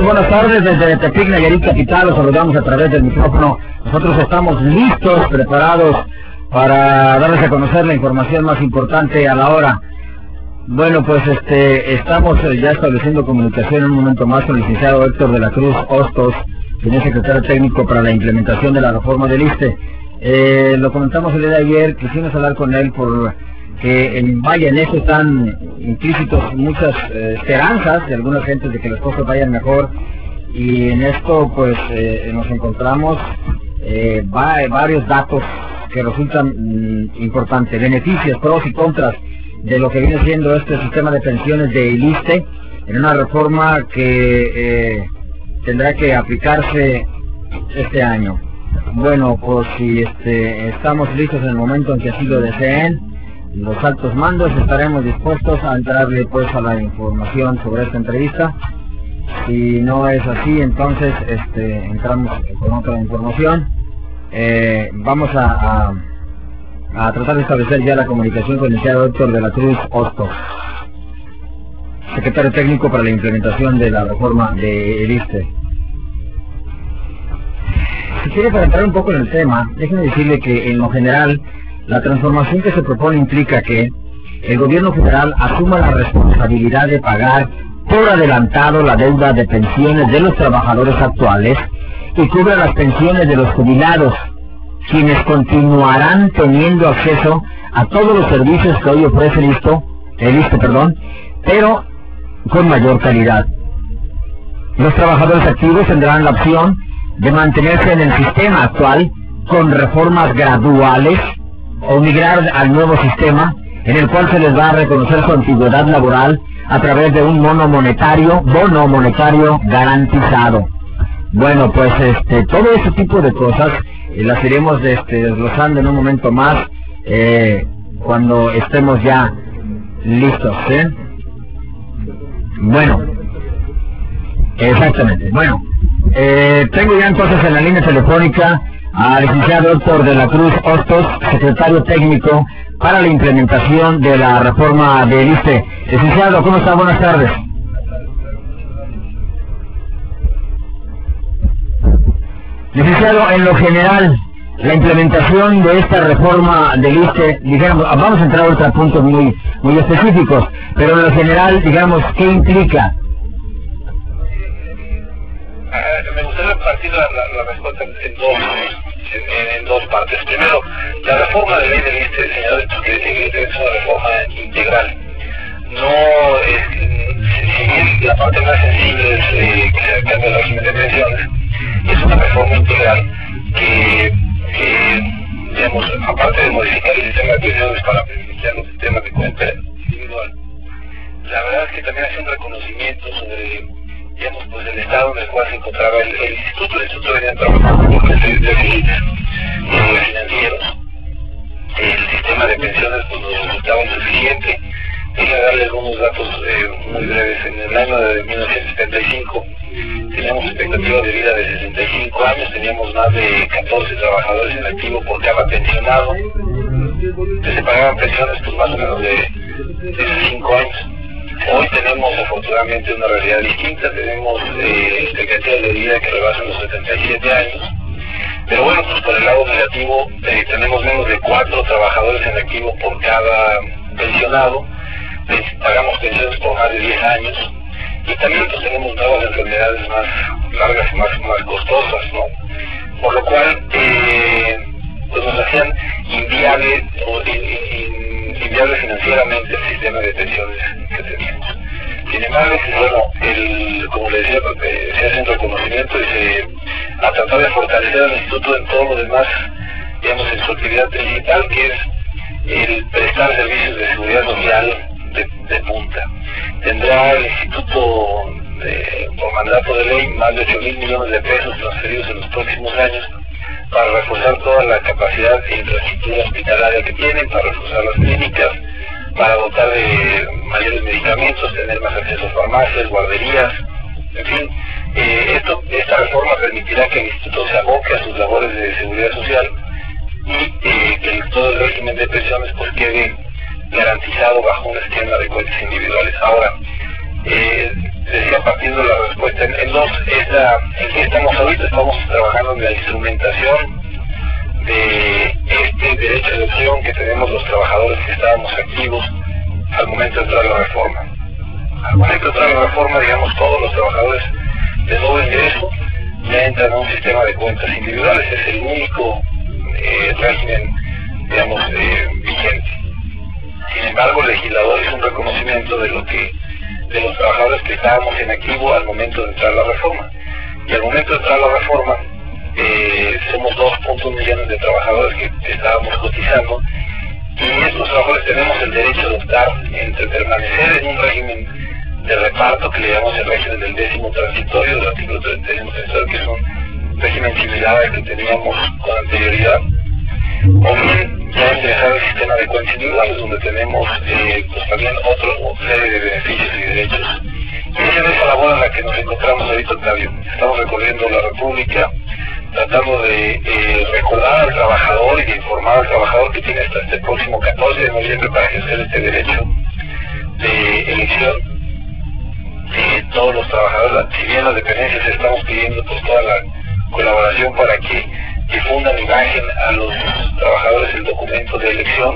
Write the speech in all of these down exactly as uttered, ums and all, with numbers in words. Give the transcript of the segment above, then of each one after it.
Muy buenas tardes, desde Tepic, Nayarit Capital, los saludamos a través del micrófono. Nosotros estamos listos, preparados para darles a conocer la información más importante a la hora. Bueno, pues este estamos ya estableciendo comunicación en un momento más con el licenciado Héctor de la Cruz Hostos, quien es secretario técnico para la implementación de la reforma del ISSSTE. Eh, lo comentamos el día de ayer, quisimos hablar con él por que en, vaya, en eso están implícitos muchas eh, esperanzas de algunas gentes de que las cosas vayan mejor, y en esto pues eh, nos encontramos eh, va, varios datos que resultan mm, importantes, beneficios, pros y contras de lo que viene siendo este sistema de pensiones de ISSSTE en una reforma que eh, tendrá que aplicarse este año. Bueno, pues si este, estamos listos en el momento en que así lo deseen los altos mandos, estaremos dispuestos a entrarle pues a la información sobre esta entrevista. Si no es así, entonces este, entramos con otra información. Eh, vamos a, a, a tratar de establecer ya la comunicación con el licenciado Héctor de la Cruz Hostos, secretario técnico para la implementación de la reforma de ISSSTE. Si quiere, para entrar un poco en el tema, déjenme decirle que en lo general la transformación que se propone implica que el gobierno federal asuma la responsabilidad de pagar por adelantado la deuda de pensiones de los trabajadores actuales y cubra las pensiones de los jubilados, quienes continuarán teniendo acceso a todos los servicios que hoy ofrece el ISSSTE, el ISSSTE, perdón, pero con mayor calidad. Los trabajadores activos tendrán la opción de mantenerse en el sistema actual con reformas graduales o migrar al nuevo sistema en el cual se les va a reconocer su antigüedad laboral a través de un mono monetario, bono monetario garantizado. Bueno, pues este, todo ese tipo de cosas eh, las iremos este, desglosando en un momento más eh, cuando estemos ya listos, ¿eh? Bueno, exactamente, bueno. Eh, tengo ya entonces en la línea telefónica al licenciado Héctor de la Cruz Hostos, secretario técnico para la implementación de la reforma del ISSSTE. Licenciado, ¿cómo está? Buenas tardes. Licenciado, en lo general, la implementación de esta reforma del ISSSTE, digamos, vamos a entrar a otros puntos muy, muy específicos, pero en lo general, digamos, ¿qué implica? Me gustaría partir la, la, la respuesta en dos, en, en dos partes. Primero, la reforma de ley del ISSSTE, señor, es una reforma integral. No es, si bien la parte más sensible es eh, que se cambia el régimen de pensiones, es una reforma integral que, eh, digamos, aparte de modificar el sistema de pensiones para beneficiar los sistemas de cuenta individual, la verdad es que también hace un reconocimiento sobre, digamos, pues el estado en el cual se encontraba el, el instituto. El instituto venía trabajando con déficits eh, financieros. El sistema de pensiones pues no resultaba insuficiente. Quería darle algunos datos eh, muy breves. En el año de mil novecientos setenta y cinco teníamos expectativa de vida de sesenta y cinco años, teníamos más de catorce trabajadores en activo por cada pensionado. Se pagaban pensiones pues más o menos de, de esos cinco años. Hoy tenemos afortunadamente una realidad distinta, tenemos eh, expectativas de vida que rebasan los setenta y siete años, pero bueno, pues por el lado negativo eh, tenemos menos de cuatro trabajadores en activo por cada pensionado, eh, pagamos pensiones por más de diez años, y también pues tenemos nuevas enfermedades más largas y más, más costosas, ¿no? Por lo cual eh, pues nos hacían inviable o in, in, inviable financieramente el sistema de pensiones que teníamos. Sin embargo, bueno, el, como le decía, se hace un reconocimiento y se a tratar de fortalecer al instituto en todo lo demás, digamos, en su actividad principal, que es el prestar servicios de seguridad social de, de punta. Tendrá el instituto, eh, por mandato de ley, más de ocho mil millones de pesos transferidos en los próximos años para reforzar toda la capacidad e infraestructura hospitalaria que tienen, para reforzar las clínicas, para dotar de mayores medicamentos, tener más acceso a farmacias, guarderías, en fin. Eh, esto, esta reforma permitirá que el instituto se aboque a sus labores de seguridad social y eh, que el, todo el régimen de pensiones pues quede garantizado bajo un esquema de cuentas individuales. Ahora, eh, decía, partiendo de la respuesta en, en dos, es la, en qué estamos ahorita. Estamos trabajando en la instrumentación de este derecho de opción que tenemos los trabajadores que estábamos activos al momento de entrar a la reforma. Al momento de entrar a la reforma, digamos, todos los trabajadores de nuevo ingreso ya entran a un sistema de cuentas individuales. Es el único eh, régimen, digamos, eh, vigente. Sin embargo, el legislador hizo un reconocimiento de lo que de los trabajadores que estábamos en activo al momento de entrar a la reforma. Y al momento de entrar a la reforma, eh, somos dos punto uno millones de trabajadores que estábamos cotizando, y estos trabajadores tenemos el derecho de optar entre permanecer en un régimen de reparto que le llamamos el régimen del décimo transitorio, del artículo décimo transitorio, que es un régimen similar al que teníamos con anterioridad, o bien ya ingresar al sistema de cuentas individuales, donde tenemos eh, pues también otra serie de beneficios y derechos. Y esa es esa labor en la que nos encontramos ahorita, Octavio. Estamos recorriendo la República, tratando de eh, recordar al trabajador y de informar al trabajador que tiene hasta este próximo catorce de noviembre para ejercer este derecho de elección. Eh, todos los trabajadores, si bien las dependencias estamos pidiendo pues toda la colaboración para que difundan y bajen a los trabajadores el documento de elección,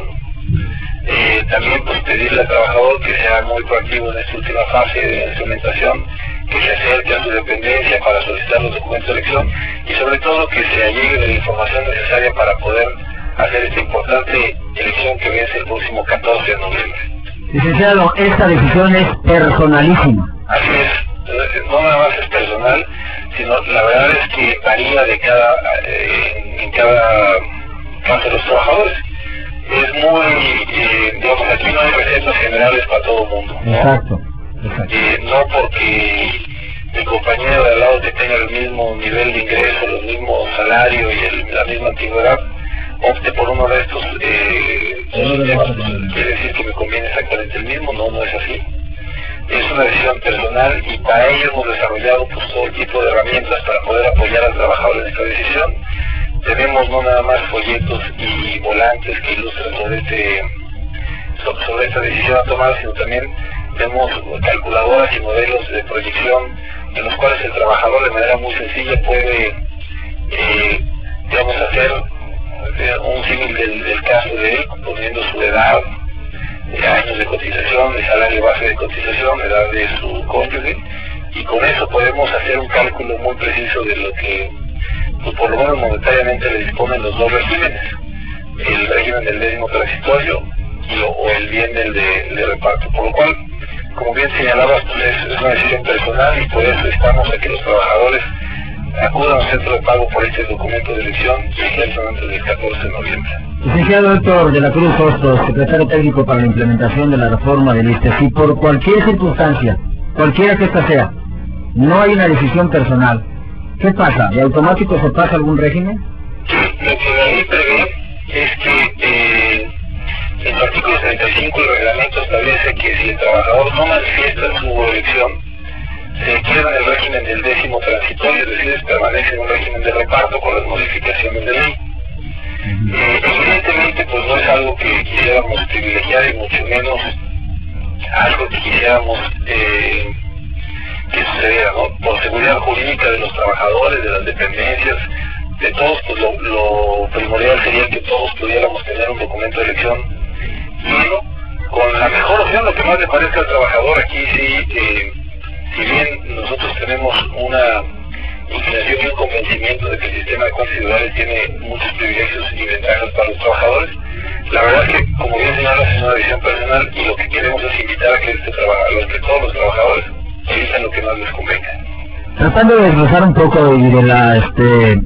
eh, también pues pedirle al trabajador que sea muy proactivo en esta última fase de instrumentación, que se acerque a su dependencia para solicitar los documentos de elección y sobre todo que se allegue de la información necesaria para poder hacer esta importante elección que vence el próximo catorce de noviembre. Licenciado, esta decisión es personalísima. Así es, no nada más es personal, sino la verdad es que varía de cada, eh, en cada caso de los trabajadores. Es muy, eh, digamos, aquí no hay recetas generales para todo el mundo, ¿no? Exacto, exacto. Eh, no porque el compañero de al lado que tenga el mismo nivel de ingreso, el mismo salario y el, la misma antigüedad, opte por uno de estos eh, sistemas, pues, quiere decir que me conviene exactamente el mismo. No, no es así. Es una decisión personal y para ello hemos desarrollado pues, todo tipo de herramientas para poder apoyar al trabajador en esta decisión. Tenemos no nada más folletos y volantes que ilustran sobre, este, sobre esta decisión a tomar, sino también tenemos calculadoras y modelos de proyección en los cuales el trabajador de manera muy sencilla puede, eh, digamos, hacer un símil del, del caso de él, poniendo su edad, de años de cotización, de salario base de cotización, edad de su cónyuge, y con eso podemos hacer un cálculo muy preciso de lo que, pues por lo menos monetariamente, le disponen los dos regímenes, el régimen del décimo transitorio y, o, o el bien del de, de reparto, por lo cual, como bien señalabas, pues es, es una decisión personal y por eso estamos a que los trabajadores acudan al centro de pago por este documento de elección y ejerzan antes del catorce de noviembre. Licenciado Héctor de la Cruz Hostos, secretario técnico para la implementación de la reforma del I S S S T E, si por cualquier circunstancia, cualquiera que esta sea, no hay una decisión personal, ¿qué pasa? ¿De automático se pasa algún régimen? Sí, lo que la ley prevé es que eh, en el artículo treinta y cinco del reglamento establece que si el trabajador no manifiesta su elección, se queda en el régimen del décimo transitorio, es decir, permanece en un régimen de reparto con las modificaciones de ley. Eh, evidentemente, pues no es algo que quisiéramos privilegiar y mucho menos algo que quisiéramos eh, que sucediera, ¿no? Por seguridad jurídica de los trabajadores, de las dependencias, de todos, pues lo, lo primordial sería que todos pudiéramos tener un documento de elección lleno, con la mejor opción, lo que más le parezca al trabajador. Aquí sí, eh, si bien nosotros tenemos una inclinación y un convencimiento de que el sistema de cuentas individuales tiene muchos privilegios y ventajas para los trabajadores, la verdad es que, como bien señalas, es una decisión personal y lo que queremos es invitar a que, este a los que todos los trabajadores elijan lo que más les convenga. Tratando de desglosar un poco y de la, este,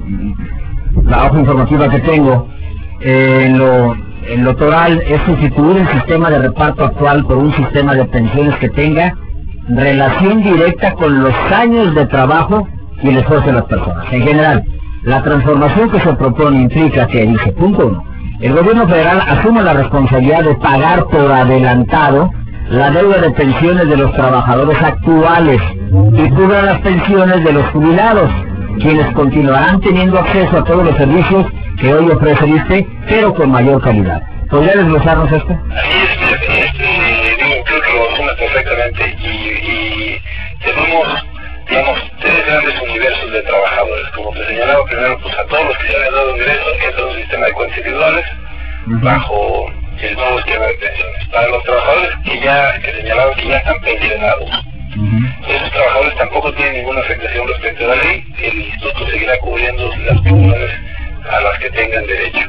la hoja informativa que tengo, eh, en lo, en lo toral es sustituir el sistema de reparto actual por un sistema de pensiones que tenga relación directa con los años de trabajo y el esfuerzo de las personas. En general, la transformación que se propone implica que, dice, punto uno, el gobierno federal asume la responsabilidad de pagar por adelantado la deuda de pensiones de los trabajadores actuales y cubra las pensiones de los jubilados, quienes continuarán teniendo acceso a todos los servicios que hoy ofrece el I S S S T E, pero con mayor calidad. ¿Podría desglosarnos esto? Así es, este, digo, creo que lo asume perfectamente y, y tenemos, digamos, tres grandes universos de trabajadores. Como te señalaba primero, pues a todos los que se han ganado ingresos entran en un sistema de cuentas individuales, uh-huh, bajo el nuevo esquema de pensiones. Para los trabajadores que ya, que señalaban que ya están pensionados, uh-huh, esos trabajadores tampoco tienen ninguna afectación respecto a la ley. El instituto seguirá cubriendo las pensiones a las que tengan derecho.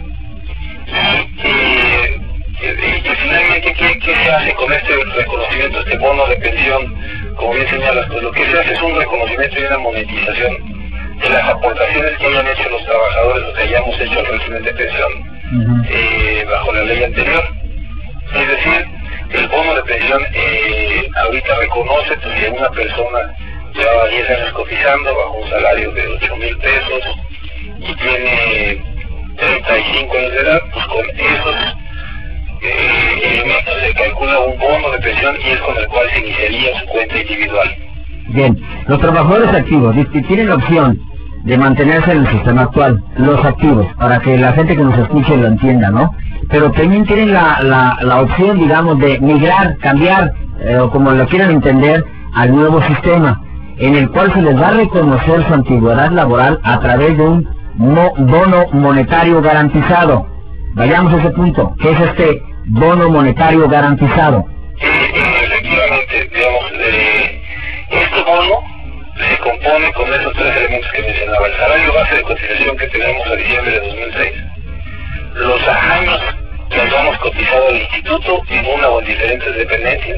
Y, y, y finalmente, ¿qué, ¿qué se hace con este reconocimiento, este bono de pensión? Como bien señalas, pues lo que se hace es un reconocimiento y una monetización de las aportaciones que hayan hecho los trabajadores, lo que hayamos hecho al régimen de pensión, uh-huh, eh, bajo la ley anterior. Es decir, el bono de pensión eh, ahorita reconoce que si una persona llevaba diez años cotizando bajo un salario de ocho mil pesos y tiene treinta y cinco años de edad, pues con esos eh, elementos se calcula un bono de pensión y es con el cual se iniciaría su cuenta individual. Bien, los trabajadores activos tienen la opción de mantenerse en el sistema actual, los activos, para que la gente que nos escuche lo entienda, ¿no? Pero también tienen la, la, la opción, digamos, de migrar, cambiar, eh, o como lo quieran entender, al nuevo sistema, en el cual se les va a reconocer su antigüedad laboral a través de un mo bono monetario garantizado. Vayamos a ese punto. ¿Qué es este bono monetario garantizado? Sí, efectivamente, digamos, eh, este bono se compone con esos tres elementos que mencionaba: el salario base de cotización que tenemos a diciembre de dos mil seis, los años que hayamos cotizado al instituto en una o en diferentes dependencias,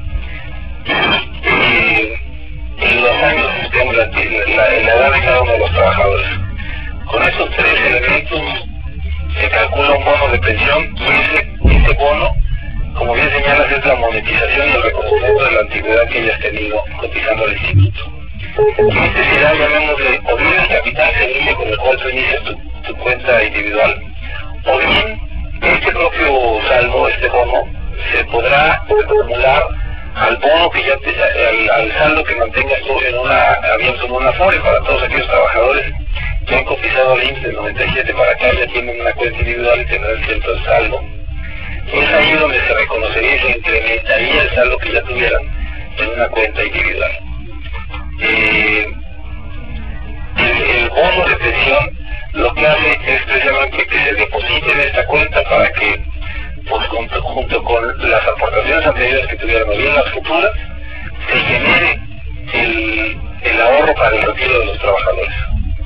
y, y los años, digamos, la, la, la edad de cada uno de los trabajadores. Con esos tres elementos se calcula un bono de pensión, y ese, ese bono, como bien señalas, es la monetización y el reconocimiento de la antigüedad que hayas tenido cotizando al instituto. Y este será, llamémosle, o bien el capital servicio con el cual tú inicias tu, tu cuenta individual, o bien este propio saldo, este bono, se podrá acumular al bono que ya te, al, al saldo que mantengas tú en una, abierto en una FORE. Para todos aquellos trabajadores que han cotizado al I M S S del noventa y siete para acá, ya tienen una cuenta individual y tendrán cierto saldo. Es ahí donde se reconocería y se incrementaría el saldo que ya tuvieran en una cuenta individual. Eh, el, el bono de pensión lo que hace es precisamente que se deposite en esta cuenta para que, pues, junto, junto con las aportaciones anteriores que tuvieran o bien las futuras, se genere el, el ahorro para el retiro de los trabajadores.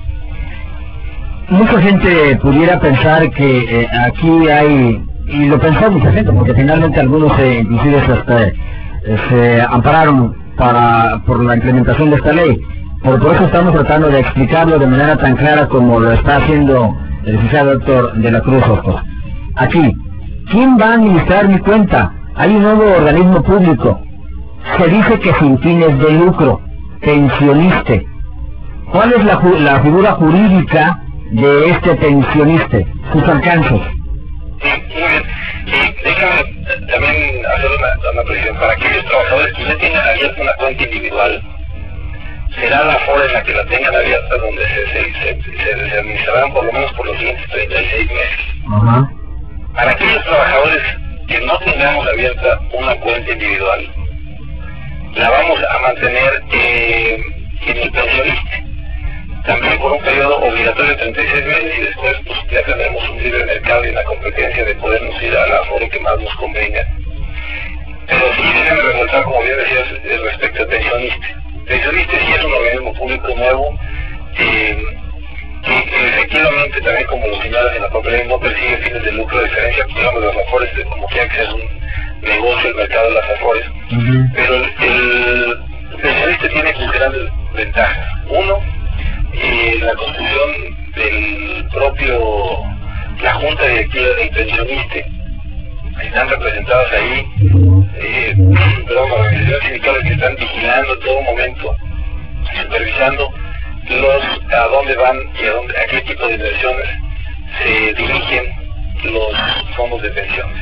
Mucha gente pudiera pensar que eh, aquí hay, y lo pensó mucha gente, porque finalmente algunos eh, inclusive se, hasta, eh, se ampararon para por la implementación de esta ley. Por, por eso estamos tratando de explicarlo de manera tan clara como lo está haciendo el licenciado doctor de la Cruz Hostos. Aquí, ¿quién va a administrar mi cuenta? Hay un nuevo organismo público. Se dice que sin fines de lucro, pensioniste. ¿Cuál es la, la figura jurídica de este pensioniste? Sus alcances. Sí, muy bien. Y déjame también hacer una, una precisión. Para aquellos trabajadores que ya tienen abierta una cuenta individual, será la FORE en la que la tengan abierta donde se, se, se, se, se administrarán por lo menos por los siguientes treinta y seis meses. Uh-huh. Para aquellos trabajadores que no tengamos abierta una cuenta individual, la vamos a mantener eh, en el pensionista, también por un periodo obligatorio de treinta y seis meses, y después pues ya tendremos un libre mercado y una competencia de podernos ir a la FORE que más nos convenga. Pero sí déjenme resaltar, como bien decías, respecto al pensionista. Pensionista sí es un organismo público nuevo, eh, que, que efectivamente también, como lo señalas en la propia ley, no persigue fines de lucro, a diferencia, digamos, de las AFORES, como quiera que sea un negocio el mercado de las AFORES. Uh-huh. Pero el, el pensionista tiene sus grandes ventajas. Uno, eh, la construcción del propio, la junta directiva del pensionista, están representadas ahí, eh, perdón, organizaciones sindicales que están vigilando en todo momento, supervisando los a dónde van y a, dónde, a qué tipo de inversiones se dirigen los fondos de pensiones.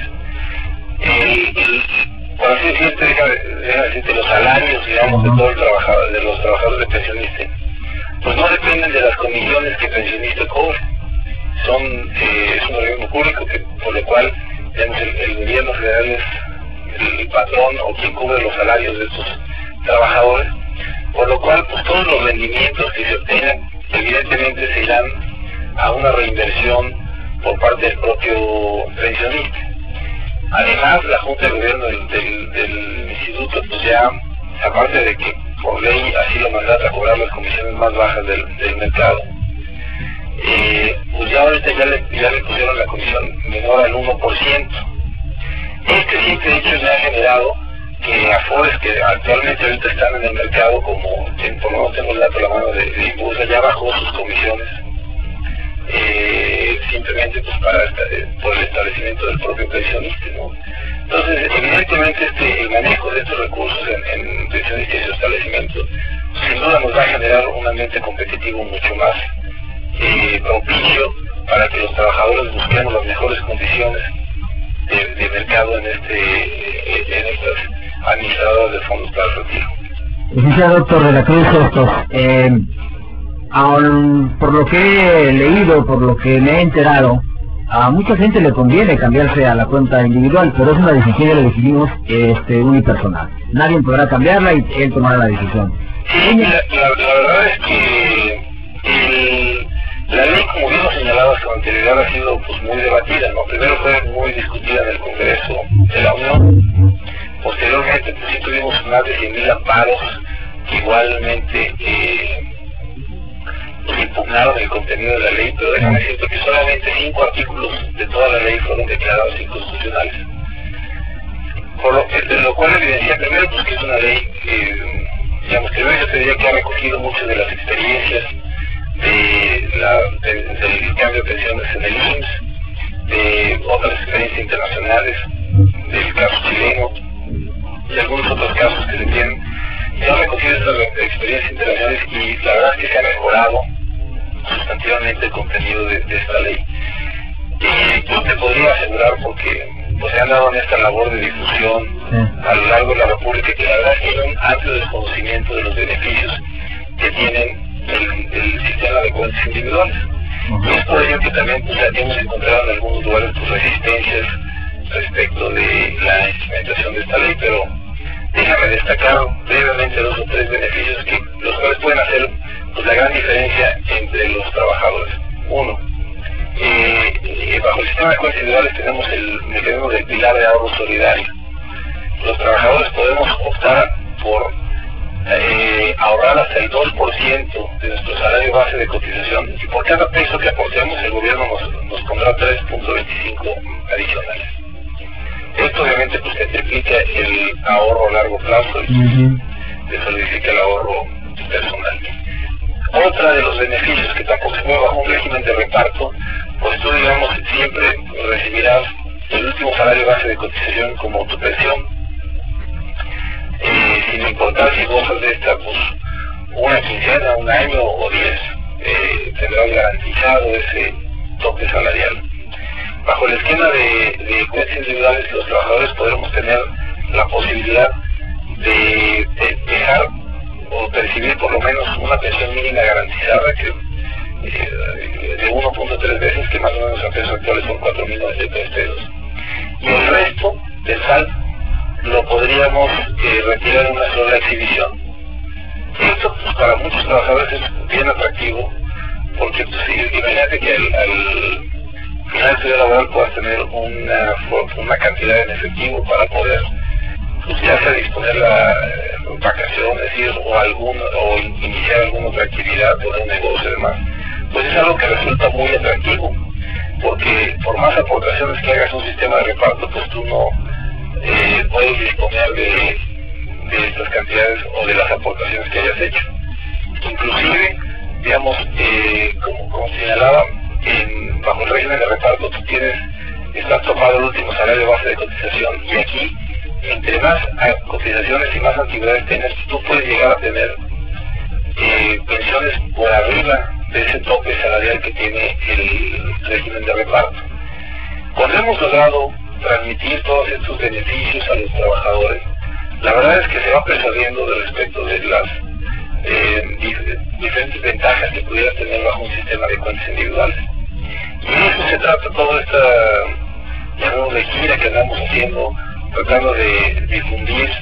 El, el, por así decirte, déjame, déjame decirte, los salarios, digamos, de todo el trabajador, de los trabajadores de pensionista, pues no dependen de las comisiones que el pensionista cobre. Son, eh, es un organismo público que, por lo cual, digamos, el, el gobierno federal es el patrón o quien cubre los salarios de estos trabajadores, por lo cual pues todos los rendimientos que se obtengan evidentemente se irán a una reinversión por parte del propio pensionista. Además, la Junta de Gobierno del, del, del Instituto, pues ya, aparte de que por ley así lo mandata a cobrar las comisiones más bajas del, del mercado, eh, pues ya ahorita ya le, ya le pusieron la comisión menor al uno por ciento. Este simple hecho me ha generado que Afores, que actualmente ahorita están en el mercado, como por lo menos tengo el dato a la mano de, de Impulsa, ya bajó sus comisiones, eh, simplemente pues para esta, eh, por el establecimiento del propio pensionista, ¿no? Entonces, evidentemente este, el manejo de estos recursos en, en pensionistas y su establecimiento, sin duda nos va a generar un ambiente competitivo mucho más eh, propicio para que los trabajadores busquemos las mejores condiciones de, de mercado en este en estas administradoras de fondos para el retiro. Licenciado doctor de la Cruz Hostos, eh, aun, por lo que he leído, por lo que me he enterado, a mucha gente le conviene cambiarse a la cuenta individual, pero es una decisión que le decidimos este, unipersonal. Nadie podrá cambiarla y él tomará la decisión. Sí, la, la, la verdad es que el, la ley, como bien lo señalaba con anterioridad, ha sido pues muy debatida, ¿no? Primero fue muy discutida en el Congreso de la Unión, posteriormente pues sí tuvimos más de cien mil amparos que igualmente eh, pues, impugnaron el contenido de la ley, pero déjame decirte que solamente cinco artículos de toda la ley fueron declarados inconstitucionales. Por lo, que, de lo cual evidencia primero pues que es una ley, eh, digamos, que yo te diría que ha recogido muchas de las experiencias de la, de, del cambio de pensiones en el I M S S, de otras experiencias internacionales, del caso chileno y algunos otros casos que se tienen. Se han recogido estas experiencias internacionales y la verdad es que se ha mejorado sustantivamente el contenido de, de esta ley. Y yo te podría asegurar, porque pues, se han dado en esta labor de difusión sí. a lo largo de la República, que la verdad es que hay un amplio desconocimiento de los beneficios que tienen el, el sistema de cuentas individuales. Uh-huh. Y es por ello que también pues, hemos encontrado en algunos lugares pues, resistencias respecto de la implementación de esta ley, pero déjame destacar brevemente dos o tres beneficios que los cuales pueden hacer pues, la gran diferencia entre los trabajadores. Uno, eh, eh, bajo el sistema de cuentas individuales tenemos el mecanismo del pilar de ahorro solidario. Los trabajadores podemos optar por eh, ahorrar hasta el dos por ciento de nuestro salario base de cotización, y por cada peso que aportemos el gobierno nos, nos pondrá tres punto veinticinco adicionales. Esto obviamente pues que triplica el ahorro a largo plazo y uh-huh. se solidifica el ahorro personal. Otra de los beneficios que tampoco se mueve bajo un régimen de reparto, pues tú digamos siempre recibirás el último salario base de cotización como tu pensión, eh, sin importar si gozas de esta pues una quincena, un año o diez, eh, tendrás garantizado ese tope salarial. Bajo el esquema de, de cuentas individuales, los trabajadores podremos tener la posibilidad de, de dejar o percibir por lo menos una pensión mínima garantizada que eh, de uno punto tres veces, que más o menos a pesos actuales son cuatro mil novecientos pesos. Y el resto del saldo lo podríamos eh, retirar en una sola exhibición. Esto pues, para muchos trabajadores es bien atractivo, porque pues, imagínate que al, al final de tu vida laboral puedas tener una, una cantidad en efectivo para poder pues, ya sea disponer la eh, vacaciones, ir o algún o iniciar alguna otra actividad, poner un negocio y demás. Pues es algo que resulta muy atractivo, porque por más aportaciones que hagas a un sistema de reparto, pues tú no eh, puedes disponer de, de estas cantidades o de las aportaciones que hayas hecho. Inclusive, digamos, eh, como, como señalaba, en, bajo el régimen de reparto tú tienes, estás tomado el último salario base de cotización, y aquí, entre más cotizaciones y más antigüedades tienes, tú puedes llegar a tener eh, pensiones por arriba de ese tope salarial que tiene el régimen de reparto. Cuando hemos logrado transmitir todos estos beneficios a los trabajadores, la verdad es que se va persuadiendo de respecto de las eh, dif diferentes ventajas que pudiera tener bajo un sistema de cuentas individuales. Y de eso se trata toda esta, digamos, de gira que andamos haciendo, tratando de difundir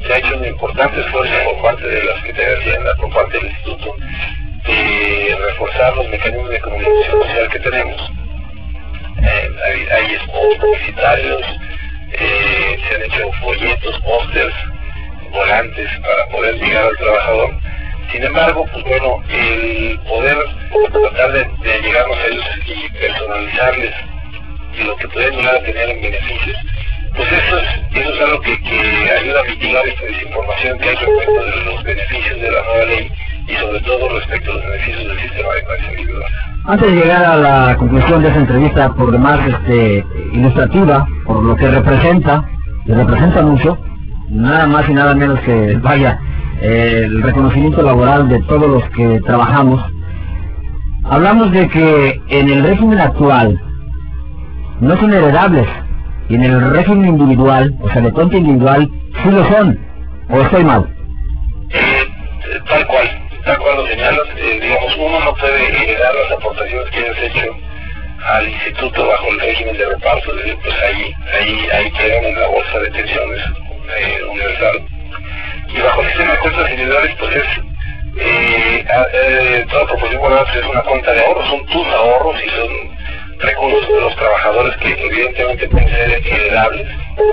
se ha hecho un importante esfuerzo por parte de la Secretaría de Hacienda, por parte del Instituto, de reforzar los mecanismos de comunicación social que tenemos. Eh, hay, hay spots publicitarios, eh, se han hecho folletos, pósters, volantes para poder llegar al trabajador. Sin embargo, pues bueno, el poder tratar de, de llegarnos a ellos y personalizarles y lo que pueden llegar a tener en beneficios, pues eso es, eso es algo que, que ayuda a mitigar esta desinformación que hay respecto de los beneficios de la nueva ley y sobre todo respecto a los beneficios del sistema de clase individual. Antes de llegar a la conclusión de esa entrevista, por demás este, ilustrativa, por lo que representa, y representa mucho, nada más y nada menos que, vaya, eh, el reconocimiento laboral de todos los que trabajamos. Hablamos de que en el régimen actual no son heredables, y en el régimen individual, o sea, de cuenta individual, sí lo son, o estoy mal. Eh, tal cual, tal cual lo señalas, eh, digamos, uno no puede heredar las aportaciones que hayas hecho al instituto bajo el régimen de reparto, de, pues ahí, ahí, ahí quedan en la bolsa de pensiones eh, universal. Y bajo el sistema de cuentas individuales, pues es, eh, eh, toda proporción guardada es una cuenta de ahorros, son tus ahorros y son recursos de los trabajadores que evidentemente pueden ser heredables.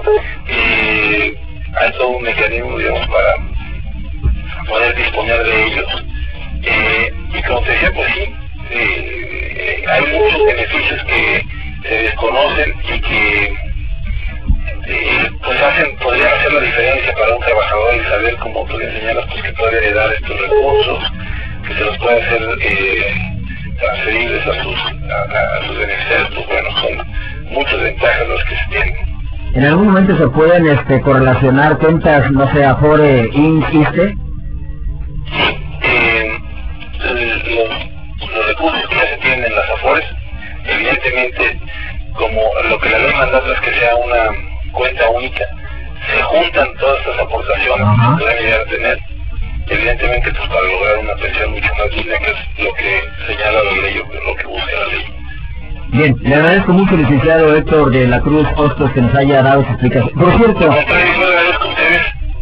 Eh, hay todo un mecanismo, digamos, para poder disponer de ellos. Eh, y como te decía, pues sí, eh, hay muchos beneficios que se desconocen y que eh, pues hacen, podrían hacer la diferencia para un trabajador y saber, como tú le señalas, pues que puede heredar estos recursos, que se los puede hacer eh, transferibles a sus, a, a sus beneficiarios. Pues bueno, son muchas ventajas los que se tienen. ¿En algún momento se pueden este, correlacionar cuentas, no sé, Afore, I N S S, ISSSTE? Sí, eh, los, los recursos que ya se tienen en las Afores, evidentemente, como lo que la ley mandata es que sea una cuenta única, se juntan todas estas aportaciones Ajá. que pueden llegar a tener, evidentemente, pues para lograr una pensión mucho más digna, que es lo que señala la ley o lo que busca la ley. Bien, le agradezco mucho, licenciado Héctor de la Cruz Hostos, que nos haya dado su explicación. Por cierto... Yo agradezco a ustedes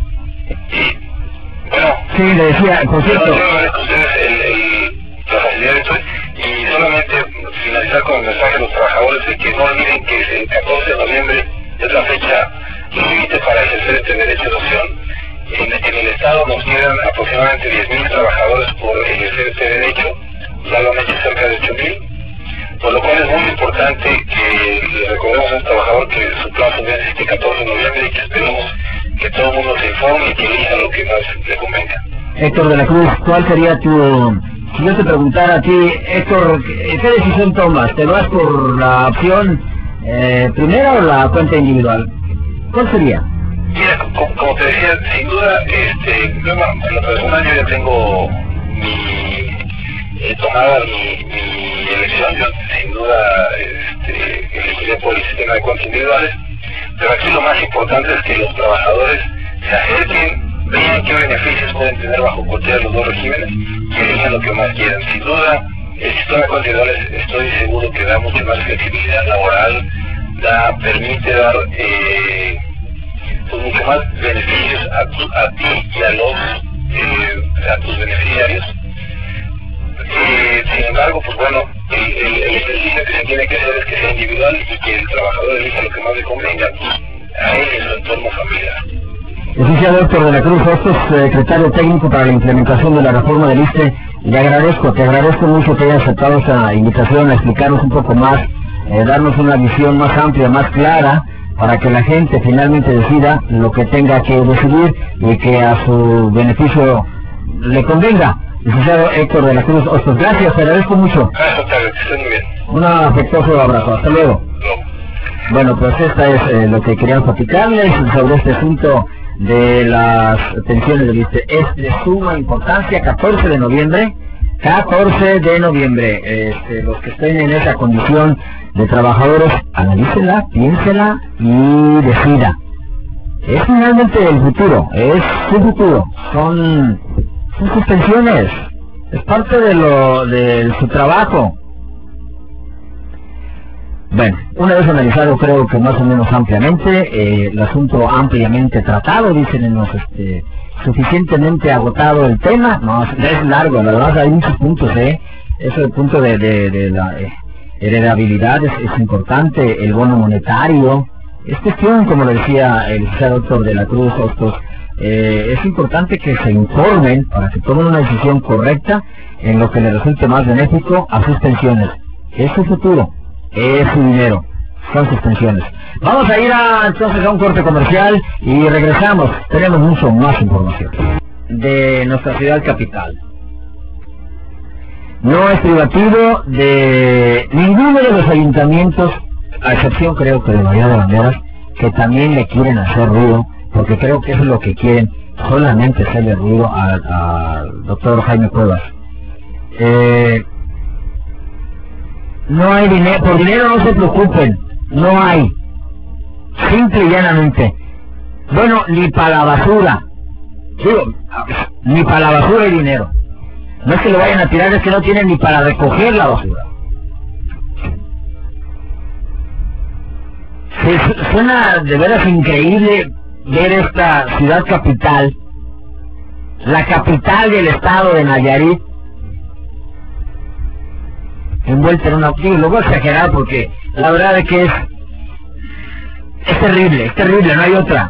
y, bueno... Sí, le decía, por cierto... Yo agradezco a ustedes el, el, la facilidad de esto y solamente finalizar con el mensaje a los trabajadores de que no olviden que el catorce de noviembre es la fecha límite para ejercer este derecho de opción. En, en el Estado nos quedan aproximadamente diez mil trabajadores por ejercer este derecho, ya lo han hecho cerca de ocho mil. Por lo cual es muy importante que le recordemos a un trabajador que su plazo vence este catorce de noviembre y que esperemos que todo el mundo se informe y que elija lo que más le convenga. Héctor de la Cruz, ¿cuál sería tu... Si yo te preguntara a ti, Héctor, ¿qué decisión tomas? ¿Te vas por la opción eh, primera o la cuenta individual? ¿Cuál sería? Mira, como, como te decía, sin duda, este, yo en lo personal yo ya tengo mi... Eh, tomada mi, mi elección, yo sin duda este, elegiré por el sistema de cuentas individuales, pero aquí lo más importante es que los trabajadores se acerquen, vean qué beneficios pueden tener bajo cualquiera de los dos regímenes y elijan lo que más quieran. Sin duda, el sistema de cuentas individuales estoy seguro que da mucho más flexibilidad laboral, da, permite dar eh, pues mucho más beneficios a, tu, a ti y a los eh, a tus beneficiarios. Eh, sin embargo, pues bueno, el, el, el ejercicio que se tiene que hacer es que sea individual y que el trabajador elija lo que más le convenga a él y a su entorno familiar. Licenciado Héctor de la Cruz Hostos, secretario técnico para la implementación de la reforma del ISSSTE, le agradezco, te agradezco mucho que haya aceptado esta invitación a explicarnos un poco más, eh, darnos una visión más amplia, más clara, para que la gente finalmente decida lo que tenga que decidir y que a su beneficio le convenga. Licenciado Héctor de la Cruz Hostos, gracias, te agradezco mucho. Gracias, que estén muy bien. Un afectuoso abrazo, hasta luego. No. Bueno, pues esta es eh, lo que queríamos platicarles sobre este asunto de las pensiones del ISSSTE. Es de suma importancia, catorce de noviembre, catorce de noviembre, este, los que estén en esa condición de trabajadores, analícela, piénsela y decida. Es finalmente el futuro, es su futuro, son... son sus pensiones, es parte de lo de su trabajo. Bueno, una vez analizado creo que más o menos ampliamente, eh, el asunto ampliamente tratado, dicen en los, este, suficientemente agotado el tema, no, es largo, la verdad hay muchos puntos, eh, eso el punto de, de, de la eh, heredabilidad es, es importante, el bono monetario, es cuestión, como le decía el doctor de la Cruz Hostos, eh, es importante que se informen para que tomen una decisión correcta en lo que les resulte más benéfico a sus pensiones, es su futuro. Es su dinero, son sus pensiones. Vamos a ir a, entonces a un corte comercial y regresamos. Tenemos mucho más información de nuestra ciudad capital. No es privativo de ninguno de los ayuntamientos, a excepción creo que de Bahía de Banderas, que también le quieren hacer ruido, porque creo que eso es lo que quieren, solamente hacerle ruido al doctor Jaime Cuevas. Eh... No hay dinero, por dinero no se preocupen, no hay, simple y llanamente. Bueno, ni para la basura, digo, ni para la basura hay dinero. No es que lo vayan a tirar, es que no tienen ni para recoger la basura. Se, suena de veras increíble ver esta ciudad capital, la capital del estado de Nayarit, envuelta en una... Digo, lo voy a exagerar porque la verdad es que es... Es terrible, es terrible, no hay otra.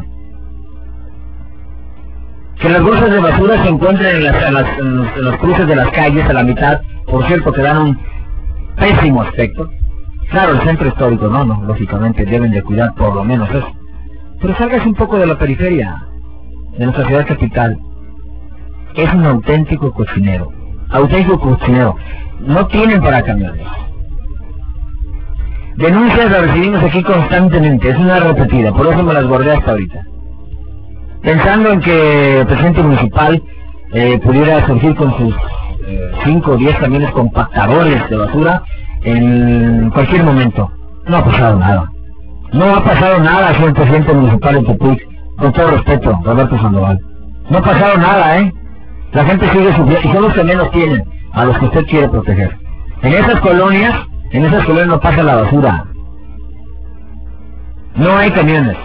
Que las bolsas de basura se encuentren en, las, en, las, en, los, en los cruces de las calles a la mitad, por cierto, que dan un pésimo aspecto. Claro, el centro histórico, no, no, lógicamente deben de cuidar por lo menos eso. Pero salgas un poco de la periferia de nuestra ciudad capital. Es un auténtico cochinero, auténtico cochinero. No tienen para camiones. Denuncias las recibimos aquí constantemente, es una repetida, por eso me las guardé hasta ahorita. Pensando en que el presidente municipal eh, pudiera surgir con sus cinco o diez camiones compactadores de basura en cualquier momento. No ha pasado nada. No ha pasado nada, señor presidente municipal de Tepic, con todo respeto, Roberto Sandoval. No ha pasado nada, ¿eh? La gente sigue sufriendo, y son los que menos tienen, a los que usted quiere proteger. En esas colonias, en esas colonias no pasa la basura. No hay camiones.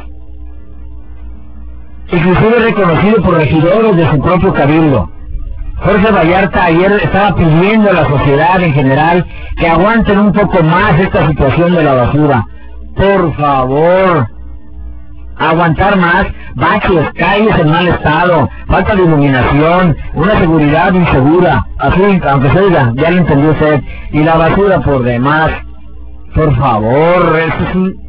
Inclusive reconocido por regidores de su propio cabildo. Jorge Vallarta ayer estaba pidiendo a la sociedad en general que aguanten un poco más esta situación de la basura. Por favor, aguantar más, baches, calles en mal estado, falta de iluminación, una seguridad insegura, así, aunque se diga, ya lo entendió usted, y la basura por demás. Por favor, eso es un...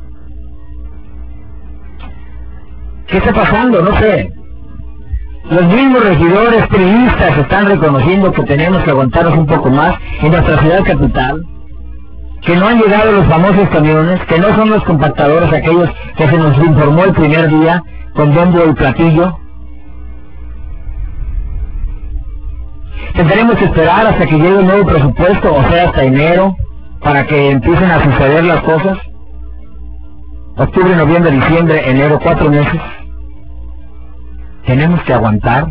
¿Qué está pasando? No sé. Los mismos regidores priistas están reconociendo que tenemos que aguantarnos un poco más en nuestra ciudad capital, que no han llegado los famosos camiones, que no son los compactadores aquellos que se nos informó el primer día con bombo y platillo. Tendremos que esperar hasta que llegue el nuevo presupuesto, o sea, hasta enero, para que empiecen a suceder las cosas. Octubre, noviembre, diciembre, enero, cuatro meses. Tenemos que aguantar.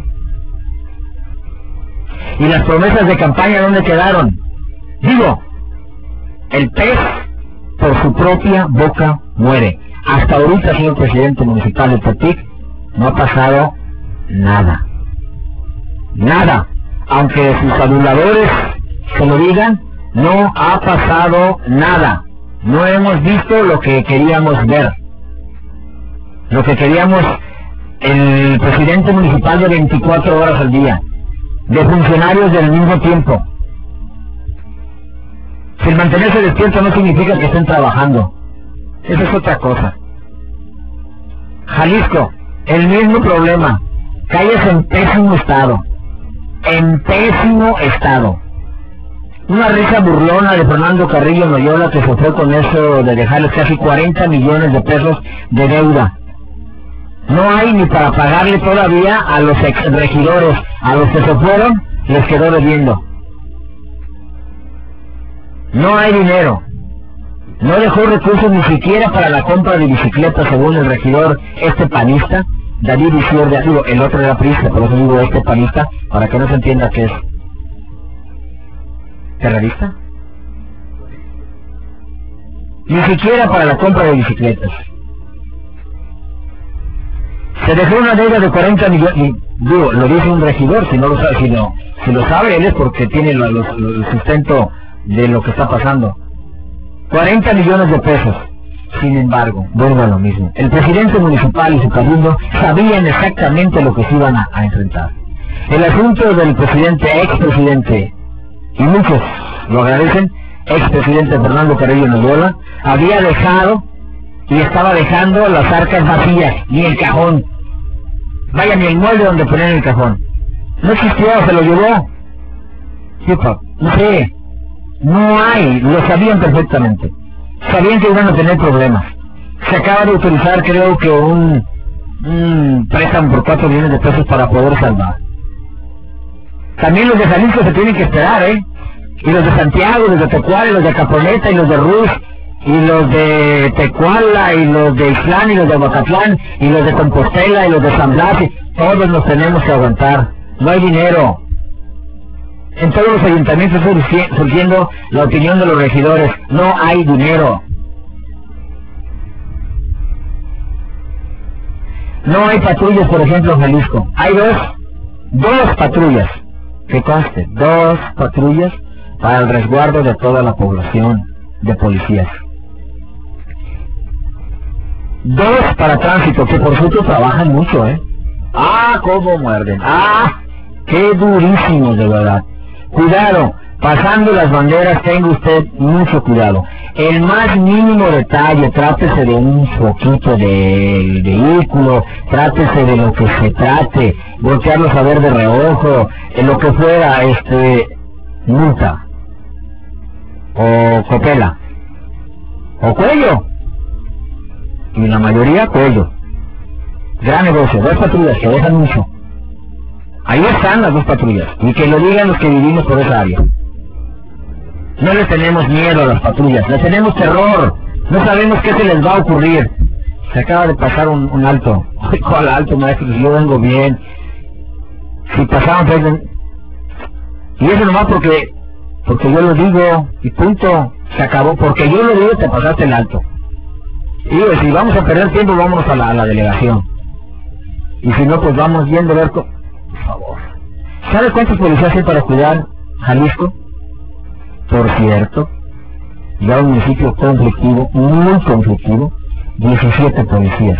¿Y las promesas de campaña dónde quedaron? Digo, el pez por su propia boca muere. Hasta ahorita, señor presidente municipal de Tepic, no ha pasado nada. Nada. Aunque sus aduladores se lo digan, no ha pasado nada. No hemos visto lo que queríamos ver. Lo que queríamos el presidente municipal de veinticuatro horas al día. De funcionarios del mismo tiempo. Si el mantenerse despierto no significa que estén trabajando. Esa es otra cosa. Jalisco, el mismo problema. Calles en pésimo estado. En pésimo estado. Una risa burlona de Fernando Carrillo Noyola que se fue con eso de dejarles casi cuarenta millones de pesos de deuda. No hay ni para pagarle todavía a los ex regidores, a los que se fueron, les quedó debiendo. No hay dinero. No dejó recursos ni siquiera para la compra de bicicletas, según el regidor este panista, David Izquierda. Digo, el otro era priista, por eso digo este panista, para que no se entienda que es terrorista. ni siquiera para la compra de bicicletas. Se dejó una deuda de cuarenta millones, y digo, lo dice un regidor, si no lo sabe, si, no, si lo sabe él es porque tiene lo, lo, el sustento de lo que está pasando. cuarenta millones de pesos. Sin embargo, vuelvo a lo mismo. El presidente municipal y su cabildo sabían exactamente lo que se iban a, a enfrentar. El asunto del presidente, expresidente, y muchos lo agradecen, expresidente Fernando Carrillo Noyola, había dejado y estaba dejando las arcas vacías, ni el cajón. Vaya, ni el mueble donde ponían el cajón. No existió, se lo llevó. Sí, pa, no sé. No hay, lo sabían perfectamente. Sabían que iban a tener problemas. Se acaba de utilizar, creo que un, un préstamo por cuatro millones de pesos para poder salvar. También los de Jalisco se tienen que esperar, ¿eh? Y los de Santiago, los de Tecuala, y los de Caponeta, y los de Ruz, y los de Tecuala, y los de Ixtlán, y los de Bocatlán, y los de Compostela, y los de San Blas, todos nos tenemos que aguantar. No hay dinero. En todos los ayuntamientos está surgiendo la opinión de los regidores. No hay dinero. No hay patrullas, por ejemplo, en Jalisco. Hay dos, dos patrullas, que conste, dos patrullas para el resguardo de toda la población de policías. Dos para tránsito, que por cierto trabajan mucho, ¿eh? Ah, cómo muerden. Ah, qué durísimos, de verdad. Cuidado, pasando las banderas, tenga usted mucho cuidado. El más mínimo detalle, trátese de un poquito del vehículo, trátese de lo que se trate, voltearlos a ver de reojo, en lo que fuera, este, multa, o copela, o cuello, y la mayoría cuello. Gran negocio, dos patrullas que dejan mucho. Ahí están las dos patrullas, y que lo digan los que vivimos por esa área. No les tenemos miedo a las patrullas, les tenemos terror, no sabemos qué se les va a ocurrir. Se acaba de pasar un, un alto. ¿Cuál alto, maestro? Si yo vengo bien. Si pasaban, pues, y eso nomás porque, porque yo lo digo, y punto, se acabó, porque yo lo digo, te pasaste el alto. Y digo, si vamos a perder tiempo, vámonos a la, a la delegación. Y si no, pues vamos viendo a ver cómo... Por favor. ¿Sabe cuántos policías hay para cuidar Jalisco? Por cierto, ya un municipio conflictivo, muy conflictivo, diecisiete policías.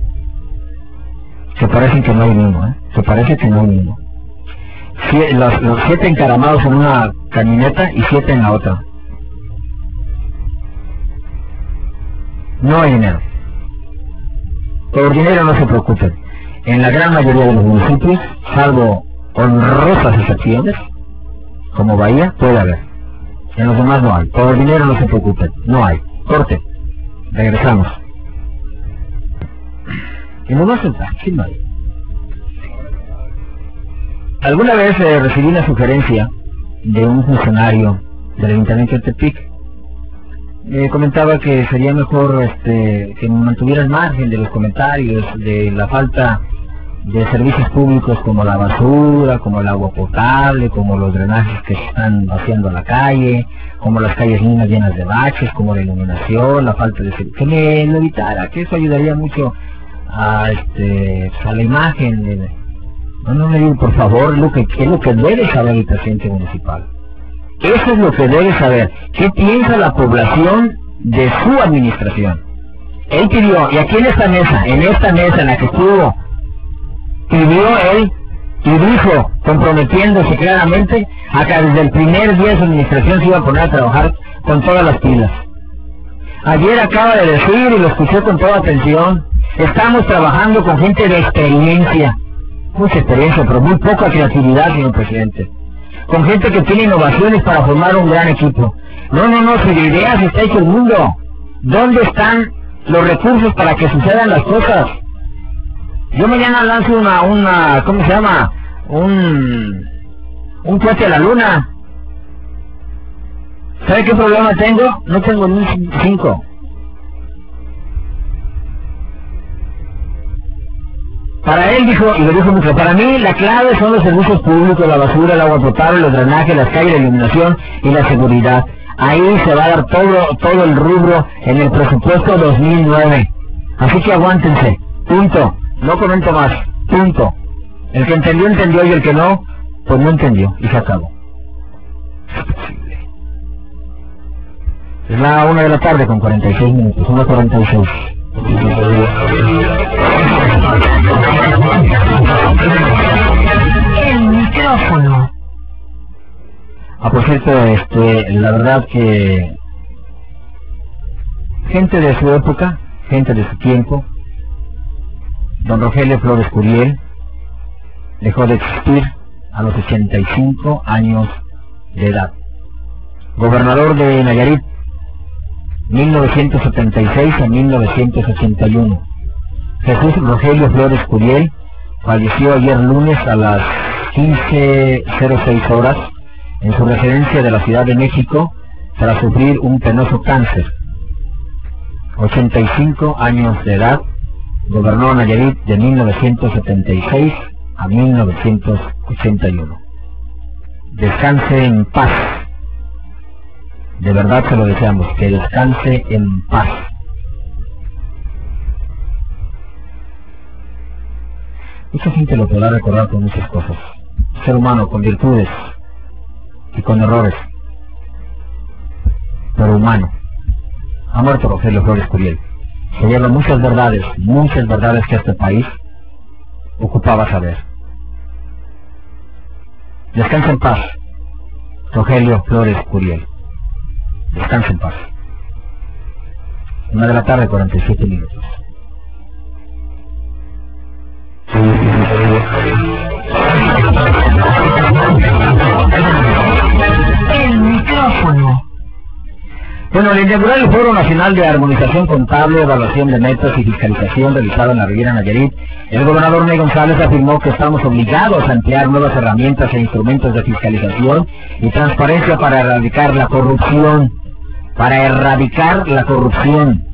Se parecen que no hay ninguno, ¿eh? Se parece que no hay ninguno. Sie los, los siete encaramados en una camioneta y siete en la otra. No hay dinero. Por dinero no se preocupen. En la gran mayoría de los municipios, salvo honrosas excepciones, como Bahía, puede haber. En los demás no hay. Por dinero no se preocupen. No hay. Corte. Regresamos. Y nos va a sentar. ¿Quién no hay? Alguna vez eh, recibí una sugerencia de un funcionario del Ayuntamiento de Tepic. Eh, comentaba que sería mejor este, que mantuviera el margen de los comentarios de la falta de servicios públicos como la basura, como el agua potable, como los drenajes que se están vaciando a la calle, como las calles llenas llenas de baches, como la iluminación, la falta de que me lo evitara, que eso ayudaría mucho a este a la imagen de, no, no me digo, por favor, lo que es lo que debe saber el presidente municipal. Eso es lo que debe saber. ¿Qué piensa la población de su administración? Él pidió, y aquí en esta mesa, en esta mesa en la que estuvo, pidió él y dijo, comprometiéndose claramente, a que desde el primer día de su administración se iba a poner a trabajar con todas las pilas. Ayer acaba de decir, y lo escuché con toda atención, estamos trabajando con gente de experiencia, mucha experiencia, pero muy poca creatividad, señor presidente. Con gente que tiene innovaciones para formar un gran equipo. No, no, no, si de ideas está hecho el mundo. ¿Dónde están los recursos para que sucedan las cosas? Yo mañana lanzo una, una, ¿cómo se llama? Un, un cohete a la luna. ¿Sabe qué problema tengo? No tengo ni un cinco. Para él dijo, y lo dijo mucho, para mí la clave son los servicios públicos, la basura, el agua potable, los drenajes, las calles, la iluminación y la seguridad. Ahí se va a dar todo, todo el rubro en el presupuesto dos mil nueve. Así que aguántense. Punto. No comento más. Punto. El que entendió, entendió, y el que no, pues no entendió. Y se acabó. Es la una de la tarde con cuarenta y seis minutos. Una cuarenta y seis. El micrófono. Ah, por cierto, este, la verdad que gente de su época, gente de su tiempo, don Rogelio Flores Curiel dejó de existir a los ochenta y cinco años de edad. Gobernador de Nayarit, mil novecientos setenta y seis a mil novecientos ochenta y uno. Jesús Rogelio Flores Curiel falleció ayer lunes a las quince cero seis horas en su residencia de la Ciudad de México tras sufrir un penoso cáncer. ochenta y cinco años de edad, gobernó Nayarit de mil novecientos setenta y seis a mil novecientos ochenta y uno. Descanse en paz. De verdad se lo deseamos, que descanse en paz. Mucha gente lo podrá recordar con muchas cosas. Ser humano con virtudes y con errores, pero humano. Ha muerto Rogelio Flores Curiel. Se lleva muchas verdades, muchas verdades que este país ocupaba saber. Descansa en paz, Rogelio Flores Curiel. Descansa en paz. Una de la tarde, cuarenta y siete minutos. El micrófono. Bueno, al inaugurar el Foro Nacional de Armonización Contable, Evaluación de Metas y Fiscalización realizado en la Riviera Nayarit, el gobernador Ney González afirmó que estamos obligados a emplear nuevas herramientas e instrumentos de fiscalización y transparencia para erradicar la corrupción. Para erradicar la corrupción.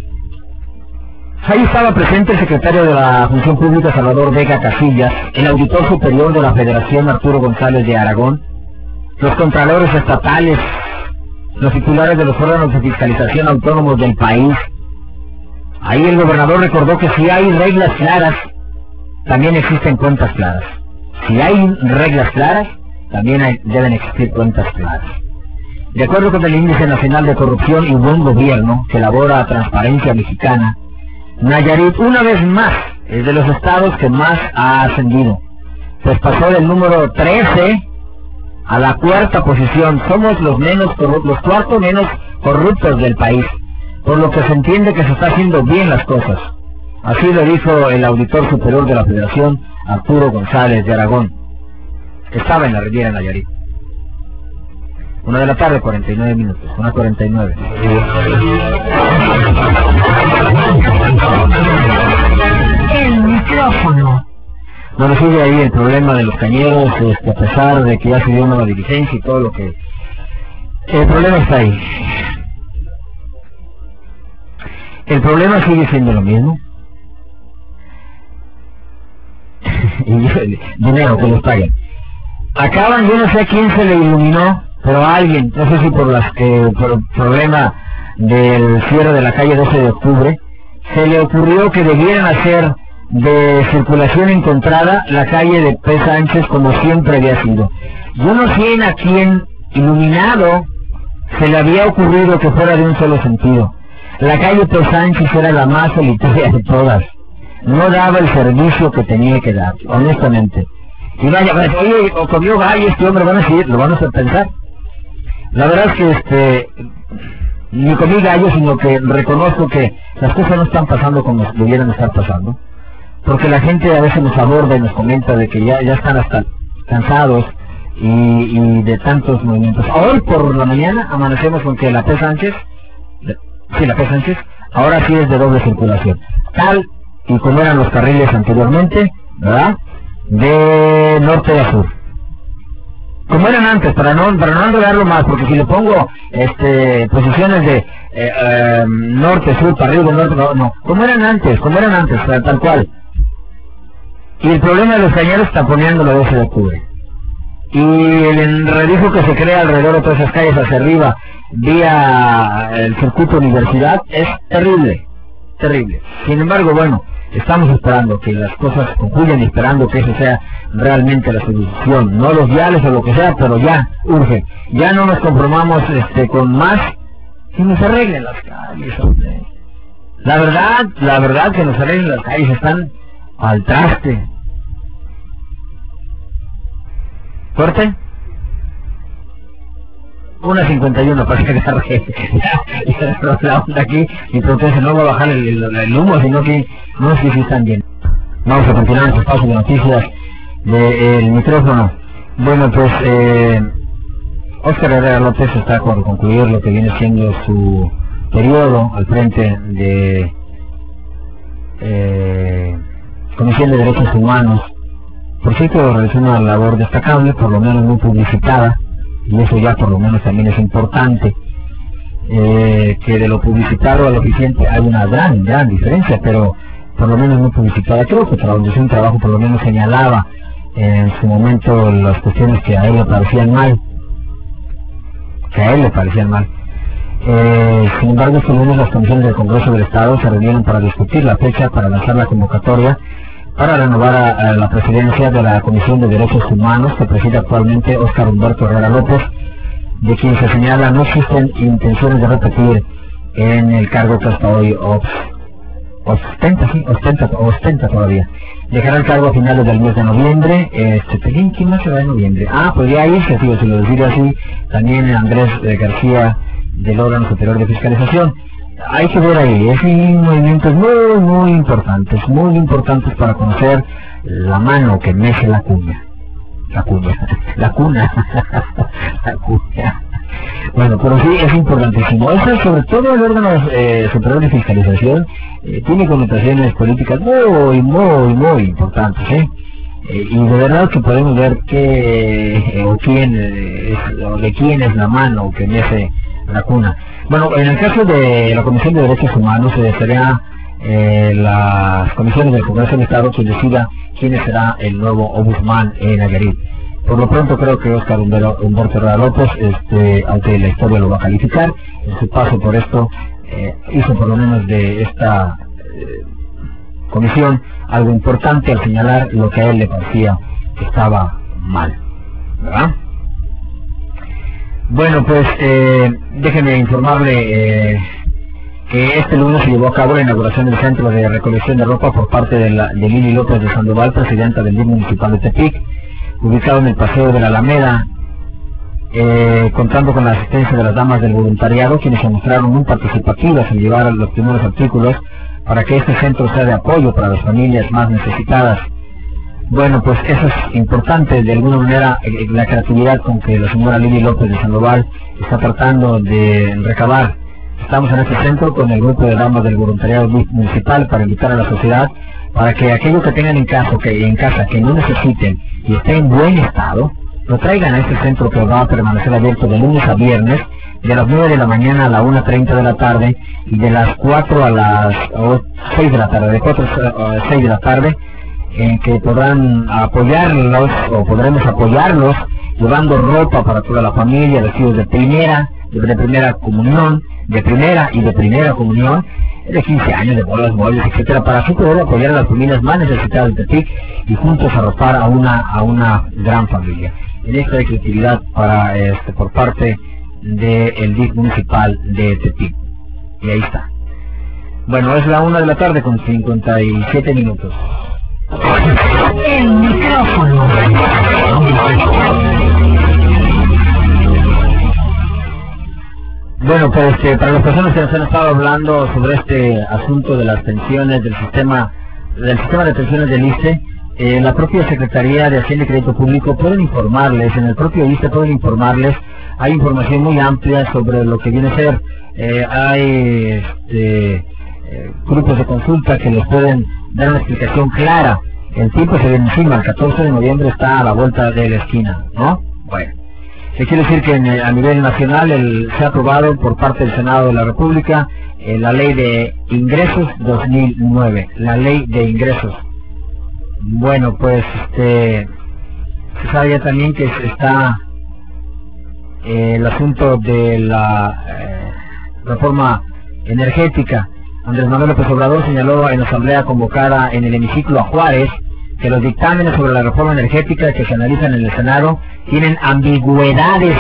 Ahí estaba presente el secretario de la Función Pública, Salvador Vega Casillas, el auditor superior de la Federación, Arturo González de Aragón, los contralores estatales, los titulares de los órganos de fiscalización autónomos del país. Ahí el gobernador recordó que si hay reglas claras, también existen cuentas claras. Si hay reglas claras, también hay, deben existir cuentas claras. De acuerdo con el Índice Nacional de Corrupción y Buen Gobierno, que elabora Transparencia Mexicana, Nayarit una vez más es de los estados que más ha ascendido, pues pasó del número trece a la cuarta posición. Somos los menos corruptos, los cuartos menos corruptos del país, por lo que se entiende que se está haciendo bien las cosas. Así lo dijo el auditor superior de la Federación, Arturo González de Aragón, que estaba en la Riviera Nayarit. Una de la tarde, cuarenta y nueve minutos, una cuarenta y nueve. El micrófono. Bueno, sigue ahí el problema de los cañeros, este, a pesar de que ya se dio una diligencia y todo lo que... El problema está ahí. El problema sigue siendo lo mismo. Y dinero que los paguen. Acaban, yo no sé a quién se le iluminó, pero a alguien, no sé si por las que por el problema del cierre de la calle doce de octubre, se le ocurrió que debieran hacer de circulación encontrada la calle de P. Sánchez como siempre había sido. Yo no sé a quién iluminado se le había ocurrido que fuera de un solo sentido. La calle P. Sánchez era la más solitaria de todas. No daba el servicio que tenía que dar, honestamente. Y vaya, pues, oye, o comió gallo este hombre, van a decir, lo van a hacer pensar. La verdad es que este ni comí gallo, sino que reconozco que las cosas no están pasando como debieran estar pasando, porque la gente a veces nos aborda y nos comenta de que ya, ya están hasta cansados y, y de tantos movimientos. Hoy por la mañana amanecemos con que la P. Sánchez, sí, la P. Sánchez, ahora sí es de doble circulación, tal y como eran los carriles anteriormente, ¿verdad?, de norte a sur, como eran antes, para no para no enredarlo más, porque si le pongo este posiciones de eh, eh, norte, sur, para arriba, norte, no, no, como eran antes, como eran antes, tal cual. Y el problema de los cañeros está poniendo la doce de octubre. y el redijo que se crea alrededor de todas esas calles hacia arriba vía el circuito universidad es terrible, terrible. Sin embargo, bueno, estamos esperando que las cosas concluyan y esperando que eso sea realmente la solución, no los viales o lo que sea, pero ya urge. Ya no nos conformamos este con más, que nos arreglen las calles, hombre. La verdad, la verdad que nos arreglen las calles, están al traste. ¿Corte? Una cincuenta y uno para que agarre la onda aquí y protege, no va a bajar el, el, el humo, sino que no sé si están bien. Vamos a continuar este espacio de noticias del micrófono. Bueno, pues eh, Óscar Herrera López está por concluir lo que viene siendo su periodo al frente de eh, Comisión de Derechos Humanos. Por cierto, realizó una labor destacable, por lo menos muy publicitada, y eso ya por lo menos también es importante, eh, que de lo publicitado a lo eficiente hay una gran, gran diferencia, pero por lo menos muy publicitada. Creo que donde un trabajo por lo menos señalaba en su momento las cuestiones que a él le parecían mal, que a él le parecían mal. Eh, sin embargo, este lunes las comisiones del Congreso del Estado se reunieron para discutir la fecha para lanzar la convocatoria para renovar a, a la presidencia de la Comisión de Derechos Humanos que preside actualmente Óscar Humberto Herrera López, de quien se señala no existen intenciones de repetir en el cargo que hasta hoy ostenta, sí, ostenta, ostenta todavía. Dejará el cargo a finales del mes de noviembre. Este, ¿quién más se va en noviembre? Ah, podría irse, si se lo decide así, también Andrés eh, García del órgano superior de fiscalización. Hay que ver ahí, es un movimientos muy, muy importantes, muy importantes para conocer la mano que mece la cuña. La cuña, la cuna, la cuña. Bueno, pero sí, es importantísimo. Eso, sobre todo el órgano eh, superior de fiscalización, eh, tiene connotaciones políticas muy, muy, muy importantes, ¿eh? Eh, y de verdad que podemos ver qué, eh, o quién, eh, es, o de quién es la mano que mece la cuna. Bueno, en el caso de la Comisión de Derechos Humanos, se será eh, las comisiones del Congreso del Estado quien decida quién será el nuevo ombudsman en Nayarit. Por lo pronto creo que Óscar Humberto Herrera López, este, aunque la historia lo va a calificar, en su paso por esto, eh, hizo por lo menos de esta eh, comisión algo importante al señalar lo que a él le parecía que estaba mal, ¿verdad? Bueno, pues eh, déjenme informarle eh, que este lunes se llevó a cabo la inauguración del Centro de Recolección de Ropa por parte de, la, de Lili López de Sandoval, presidenta del D I F municipal de Tepic, ubicado en el Paseo de la Alameda, eh, contando con la asistencia de las damas del voluntariado, quienes se mostraron muy participativas en llevar los primeros artículos para que este centro sea de apoyo para las familias más necesitadas. Bueno, pues eso es importante, de alguna manera, eh, la creatividad con que la señora Lili López de Sandoval está tratando de recabar. Estamos en este centro con el grupo de damas del voluntariado municipal para invitar a la sociedad para que aquello que tengan en casa, que en casa que no necesiten y esté en buen estado, lo traigan a este centro que va a permanecer abierto de lunes a viernes, de las nueve de la mañana a la una treinta de la tarde y de las cuatro a las seis de la tarde, de cuatro a seis de la tarde, en que podrán apoyarlos o podremos apoyarlos llevando ropa para toda la familia, vestidos de primera, de, de primera comunión, de primera y de primera comunión, de quince años, de bodas, muebles, etcétera, para así poder apoyar a las familias más necesitadas de Tepic y juntos arropar a una a una gran familia. En esta creatividad para este por parte del D I F municipal de Tepic. Y ahí está. Bueno, es la una de la tarde con cincuenta y siete minutos. El micrófono. Bueno, pues este, para las personas que nos han estado hablando sobre este asunto de las pensiones, del sistema del sistema de pensiones del I S S S E, eh, la propia Secretaría de Hacienda y Crédito Público pueden informarles, en el propio I S S S E pueden informarles, hay información muy amplia sobre lo que viene a ser, eh, hay este, eh, grupos de consulta que les pueden dar una explicación clara. El tiempo se viene encima, el catorce de noviembre está a la vuelta de la esquina, ¿no? Bueno. ¿Qué quiere decir? Que en, a nivel nacional el, se ha aprobado por parte del Senado de la República eh, la Ley de Ingresos dos mil nueve, la Ley de Ingresos. Bueno, pues este Se sabe ya también que está eh, el asunto de la eh, reforma energética. Andrés Manuel López Obrador señaló en la asamblea convocada en el hemiciclo a Juárez que los dictámenes sobre la reforma energética que se analizan en el Senado tienen ambigüedades.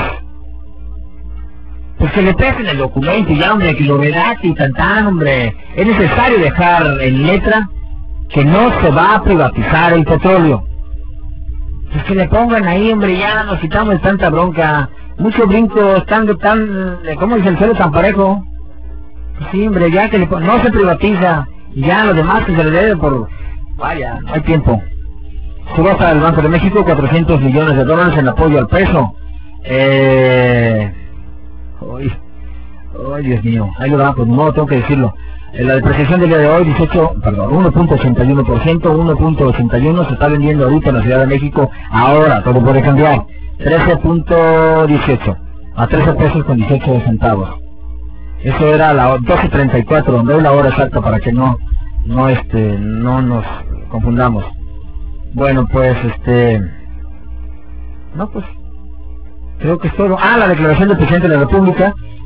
Pues que le pesen el documento y ya, hombre, que lo redacte y tantán, hombre. Es necesario dejar en letra que no se va a privatizar el petróleo. Pues que le pongan ahí, hombre, ya nos quitamos de tanta bronca. Mucho brinco, estando tan, ¿cómo dice el suelo tan parejo? Pues sí, hombre, ya que le pon... no se privatiza. Y ya lo demás que se le debe por... Vaya, no hay tiempo. Subasta del Banco de México, cuatrocientos millones de dólares en apoyo al peso. Eh... Ay, ay, Dios mío, ahí lo da, pues no, tengo que decirlo. En la depreciación del día de hoy, dieciocho, perdón, uno punto ochenta y uno por ciento, uno punto ochenta y uno se está vendiendo ahorita en la Ciudad de México, ahora, todo puede cambiar, trece punto dieciocho, a trece pesos con dieciocho centavos. Eso era a la doce treinta y cuatro, donde es la hora exacta para que no, no este, no nos confundamos. Bueno, pues, este, no, pues, creo que es todo. Ah, la declaración del presidente de la República,